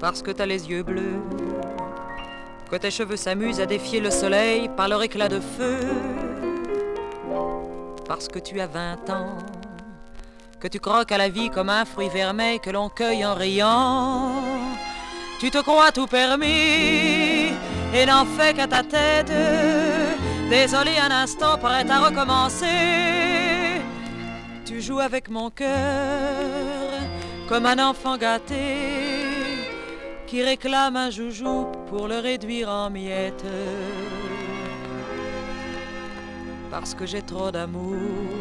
parce que t'as les yeux bleus, que tes cheveux s'amusent à défier le soleil par leur éclat de feu, parce que tu as 20 ans, que tu croques à la vie comme un fruit vermeil que l'on cueille en riant. Tu te crois tout permis et n'en fais qu'à ta tête, désolé un instant, prête à recommencer. Tu joues avec mon cœur comme un enfant gâté qui réclame un joujou pour le réduire en miettes. Parce que j'ai trop d'amour,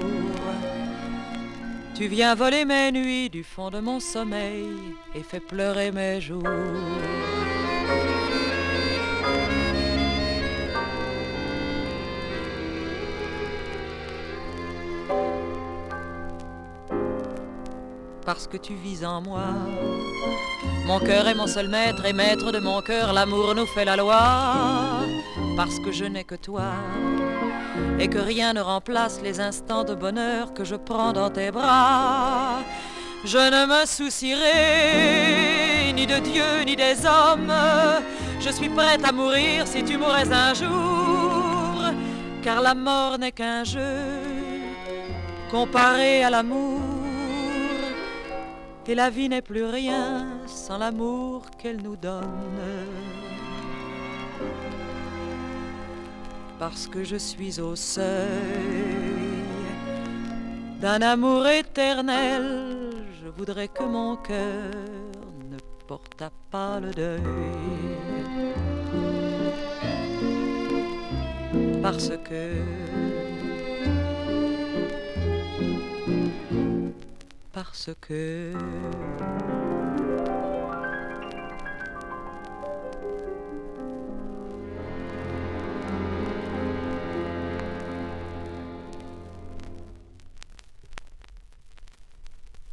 tu viens voler mes nuits du fond de mon sommeil et fais pleurer mes jours. Parce que tu vis en moi, mon cœur est mon seul maître et maître de mon cœur, l'amour nous fait la loi. Parce que je n'ai que toi et que rien ne remplace les instants de bonheur que je prends dans tes bras. Je ne me soucierai ni de Dieu ni des hommes, je suis prête à mourir si tu mourais un jour, car la mort n'est qu'un jeu comparé à l'amour, et la vie n'est plus rien sans l'amour qu'elle nous donne. Parce que je suis au seuil d'un amour éternel, je voudrais que mon cœur ne portât pas le deuil. Parce que